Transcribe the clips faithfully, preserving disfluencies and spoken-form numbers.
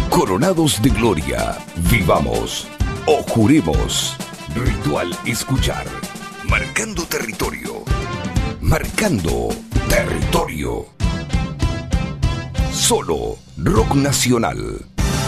Coronados de gloria, vivamos o juremos. Ritual escuchar. Marcando territorio. Marcando territorio. Solo rock nacional.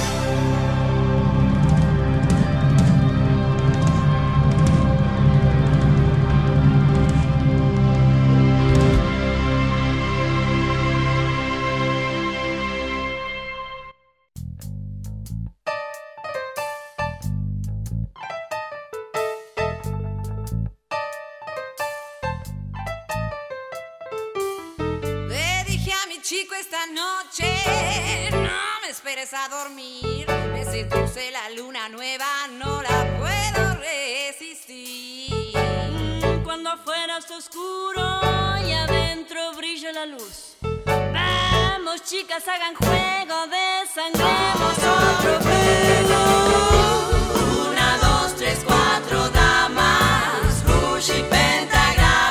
Chico, esta noche no me esperes a dormir. Me seduce la luna nueva, no la puedo resistir. Cuando afuera está oscuro y adentro brilla la luz. Vamos, chicas, hagan juego, desangremos otro juego. Una, dos, tres, cuatro damas, rouge y pentagrama.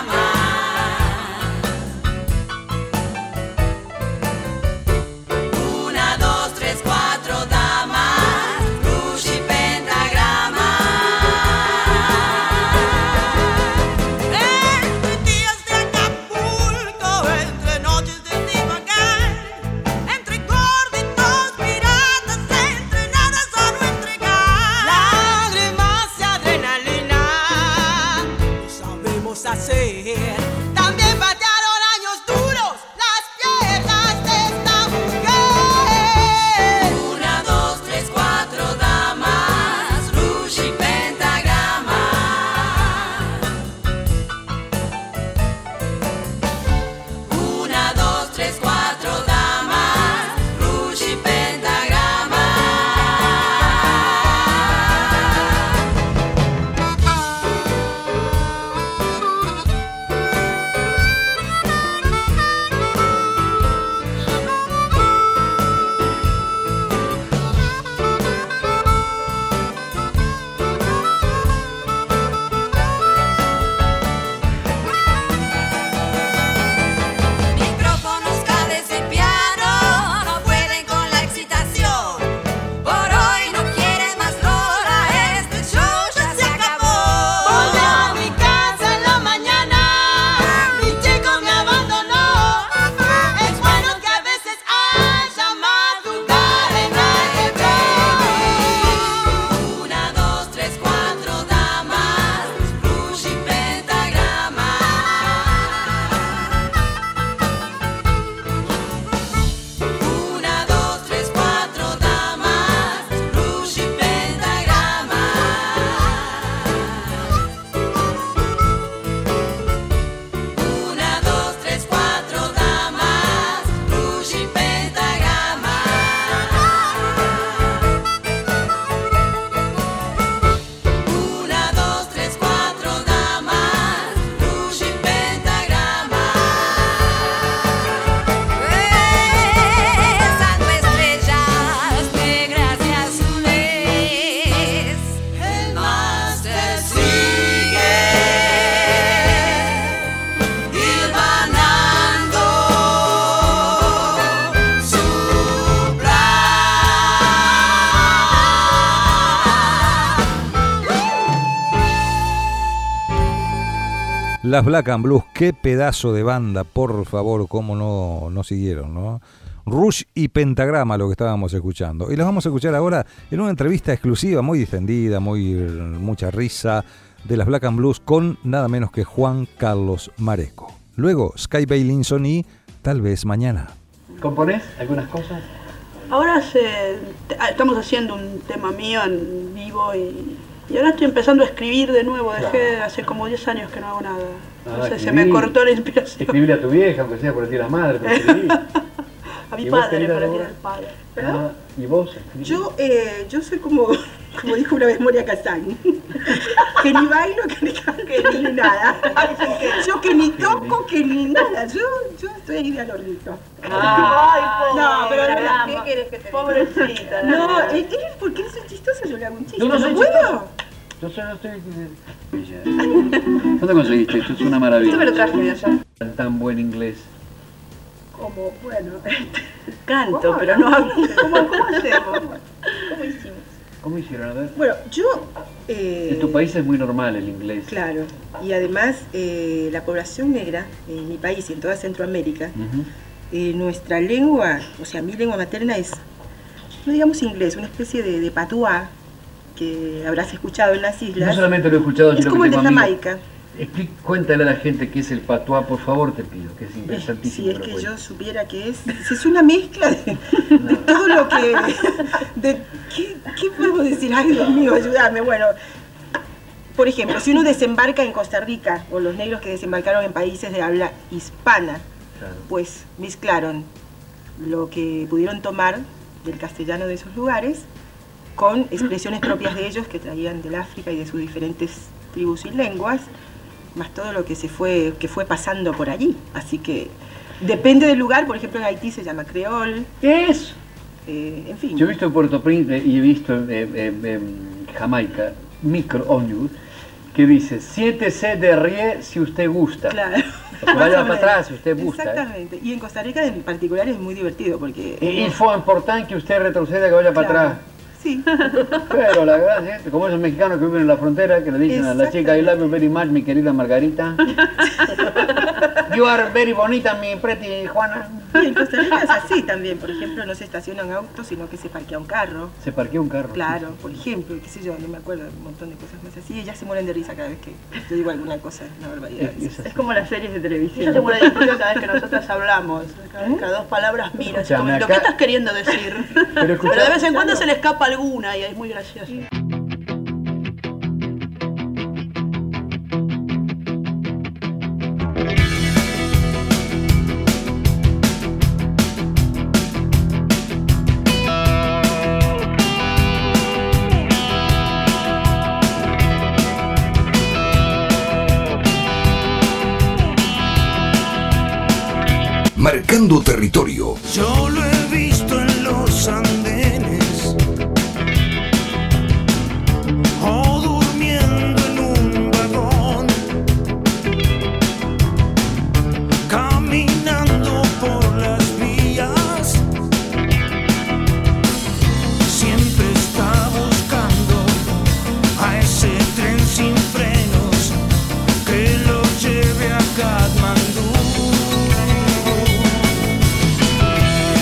También patearon años duros las piernas de esta mujer. Una, dos, tres, cuatro damas, rouge y pentagrama. Una, dos, tres, cuatro damas, rouge y pentagrama. Las Black and Blues, qué pedazo de banda, por favor, cómo no, no siguieron, ¿no? Rouge y Pentagrama, lo que estábamos escuchando. Y los vamos a escuchar ahora en una entrevista exclusiva, muy distendida, muy mucha risa, de las Black and Blues con nada menos que Juan Carlos Maresco. Luego, Sky Bailinson y Tal vez mañana. ¿Componés algunas cosas? Ahora se, estamos haciendo un tema mío en vivo y... Y ahora estoy empezando a escribir de nuevo, dejé claro. hace como diez años que no hago nada. No ah, sé, escribí, se me cortó la inspiración. Escribirle a tu vieja, aunque sea por el día de la madre, pero escribí. A mi padre, para el día del padre. Ah, ¿y vos? Yo, eh, yo soy como, como dijo una vez Moria Kazan, que ni bailo, que ni canto, que ni nada. Yo que ni toco, que ni nada. Yo, yo estoy ahí de alornito. Ay, pobre. No, pero drama. ¿qué querés que te diga? Pobrecita. No, es porque no soy chistosa, yo le hago un chiste. Yo no soy puedo. chistoso. Yo soy, no estoy... ¿Dónde conseguiste esto? Es una maravilla. Esto me lo traje de allá. Tan buen inglés. como, bueno, Canto, ¿cómo pero no hablo. ¿Cómo, cómo hacemos? ¿Cómo hicimos? ¿Cómo hicieron? A ver. Bueno, yo... eh, En tu país es muy normal el inglés. Claro, y además eh, la población negra en mi país y en toda Centroamérica, Ujú. eh, nuestra lengua, o sea, mi lengua materna es, no digamos inglés, una especie de, de patuá que habrás escuchado en las islas. No solamente lo he escuchado, Es sino como que el de tengo amigos. Jamaica. Expli- Cuéntale a la gente qué es el patuá, por favor, te pido, que es interesantísimo. Si es lo que cuentes. yo supiera que es, es una mezcla de, de todo lo que... De, ¿qué, ¿Qué podemos decir? Ay, Dios mío, ayúdame. Bueno, por ejemplo, si uno desembarca en Costa Rica, o los negros que desembarcaron en países de habla hispana, Claro. pues mezclaron lo que pudieron tomar del castellano de esos lugares con expresiones propias de ellos que traían del África y de sus diferentes tribus y lenguas, más todo lo que se fue, que fue pasando por allí. Así que depende del lugar, por ejemplo en Haití se llama creol, ¿Qué es? eh, en fin. Yo he visto en Puerto Príncipe y he visto en, en- en- en Jamaica, micro ómnibus, que dice, siéntese de rie si usted gusta. Claro. O sea, vaya para atrás si usted gusta. ¿eh? Exactamente. Y en Costa Rica en particular es muy divertido porque... Y il faut important que usted retroceda, que vaya para Claro. atrás. Sí. Pero la verdad, ¿sí? Como esos mexicanos que viven en la frontera, que le dicen a la chica, I love you very much, mi querida Margarita. You are very bonita, mi pretty Juana. Y en Costa Rica es así también. Por ejemplo, no se estacionan autos, sino que se parquea un carro. Se parqueó un carro. Claro, por ejemplo, qué sé yo, no me acuerdo, un montón de cosas más así. Ellas se mueren de risa cada vez que yo digo alguna cosa, una barbaridad. Es- es así. Es como las series de televisión. Ella se muere de discusión cada vez que nosotras hablamos. Cada, cada dos palabras mira. así Escuchame, como, ¿lo acá- que estás queriendo decir? Pero escuchá- Pero de vez en cuando se le escapa alguna y es muy gracioso. Marcando territorio. Yo lo he visto en los andenes o durmiendo en un vagón, caminando por las vías. Siempre está buscando a ese tren sin frenos que lo lleve a Katmandú.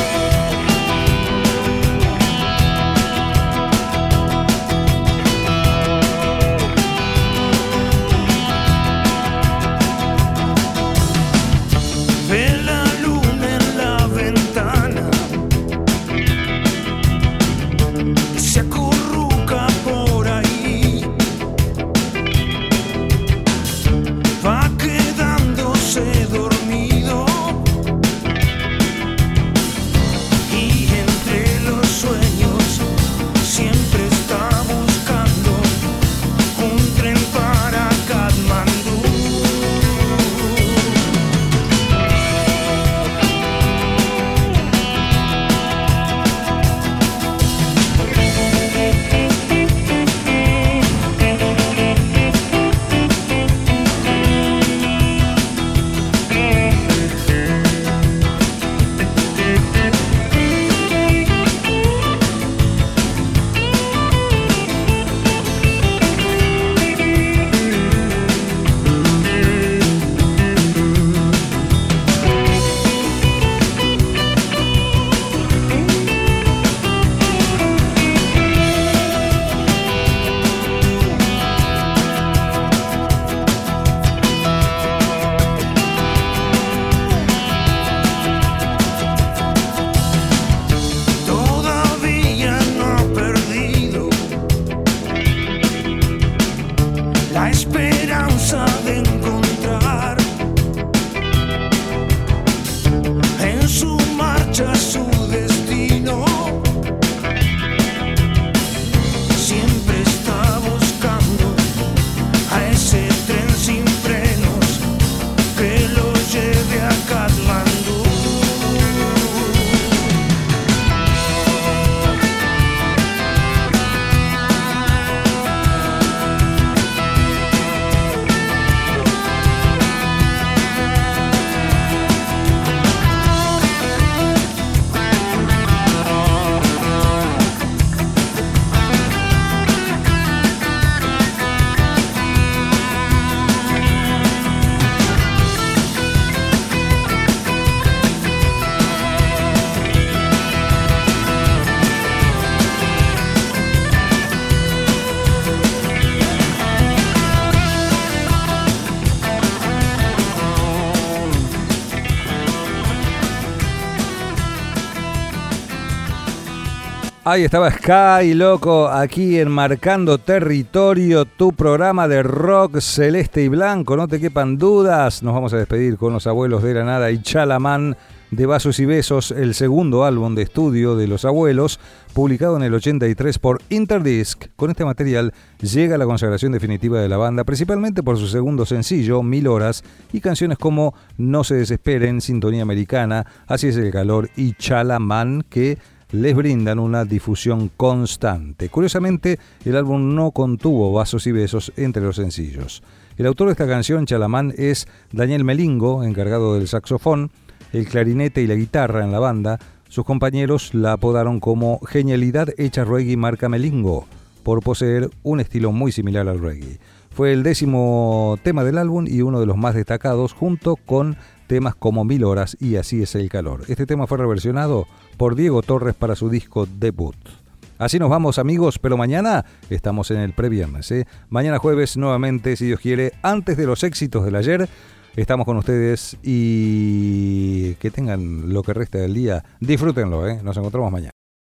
Ahí estaba Sky, loco, aquí en Marcando Territorio, tu programa de rock celeste y blanco, no te quepan dudas. Nos vamos a despedir con Los Abuelos de Granada y Chalamán de Vasos y Besos, el segundo álbum de estudio de Los Abuelos, publicado en el ochenta y tres por Interdisc. Con este material llega la consagración definitiva de la banda, principalmente por su segundo sencillo, Mil Horas, y canciones como No se desesperen, Sintonía Americana, Así es el calor y Chalamán, que les brindan una difusión constante. Curiosamente, el álbum no contuvo Vasos y Besos entre los sencillos. El autor de esta canción, Chalamán, es Daniel Melingo, encargado del saxofón, el clarinete y la guitarra en la banda. Sus compañeros la apodaron como Genialidad hecha reggae marca Melingo, por poseer un estilo muy similar al reggae. Fue el décimo tema del álbum y uno de los más destacados, junto con temas como Mil Horas y Así es el calor. Este tema fue reversionado por Diego Torres para su disco debut. Así nos vamos, amigos, pero mañana estamos en el previernes, ¿eh? Mañana jueves nuevamente, si Dios quiere, antes de los éxitos del ayer, estamos con ustedes y que tengan lo que resta del día. Disfrútenlo, ¿eh? Nos encontramos mañana.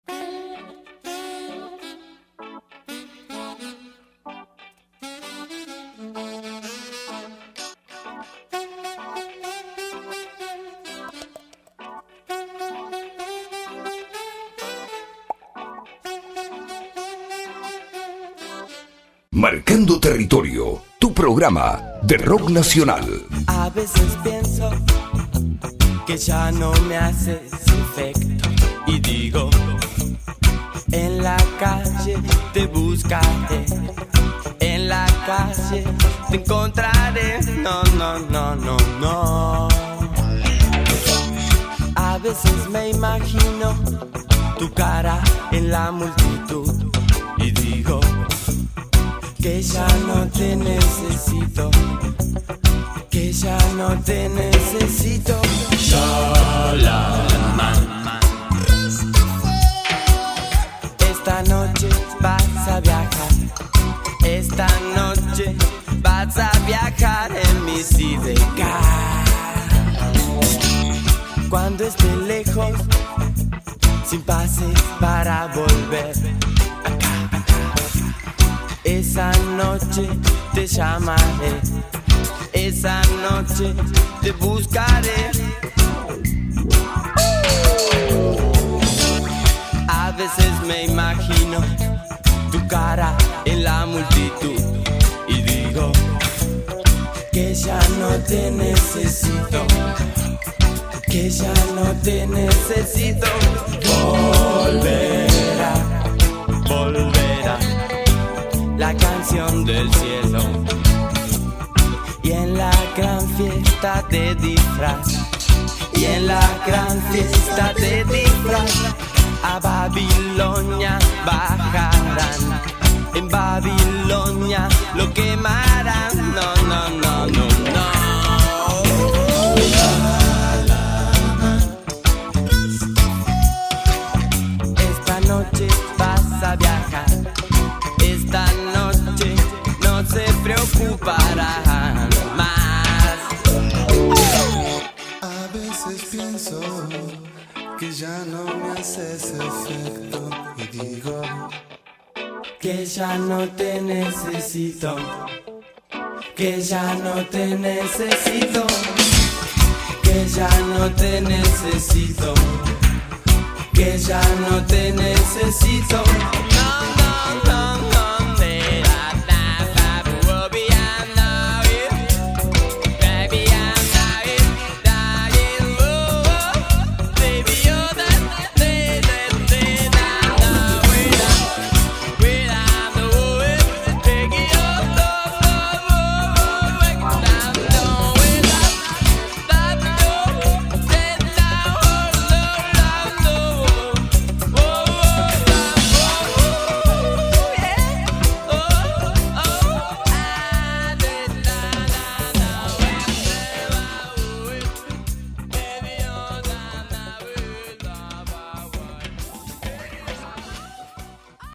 Marcando Territorio, tu programa de rock nacional. A veces pienso que ya no me haces efecto y digo, en la calle te buscaré, en la calle te encontraré, no, no, no, no, no. A veces me imagino tu cara en la multitud y digo, que ya no te necesito, que ya no te necesito. Chalamán. Esta noche vas a viajar, esta noche vas a viajar en mi sidecar. Cuando esté lejos, sin pase para volver. Esa noche te llamaré, esa noche te buscaré. A veces me imagino tu cara en la multitud y digo que ya no te necesito, que ya no te necesito. Volverá, volverá la canción del cielo y en la gran fiesta de disfraz, y en la gran fiesta de disfraz a Babilonia bajarán, en Babilonia lo quemarán, no, no, no, no, no. Esta noche vas a viajar, esta noche no se preocuparán más. A veces pienso que ya no me haces efecto y digo que ya no te necesito, que ya no te necesito, que ya no te necesito, que ya no te necesito.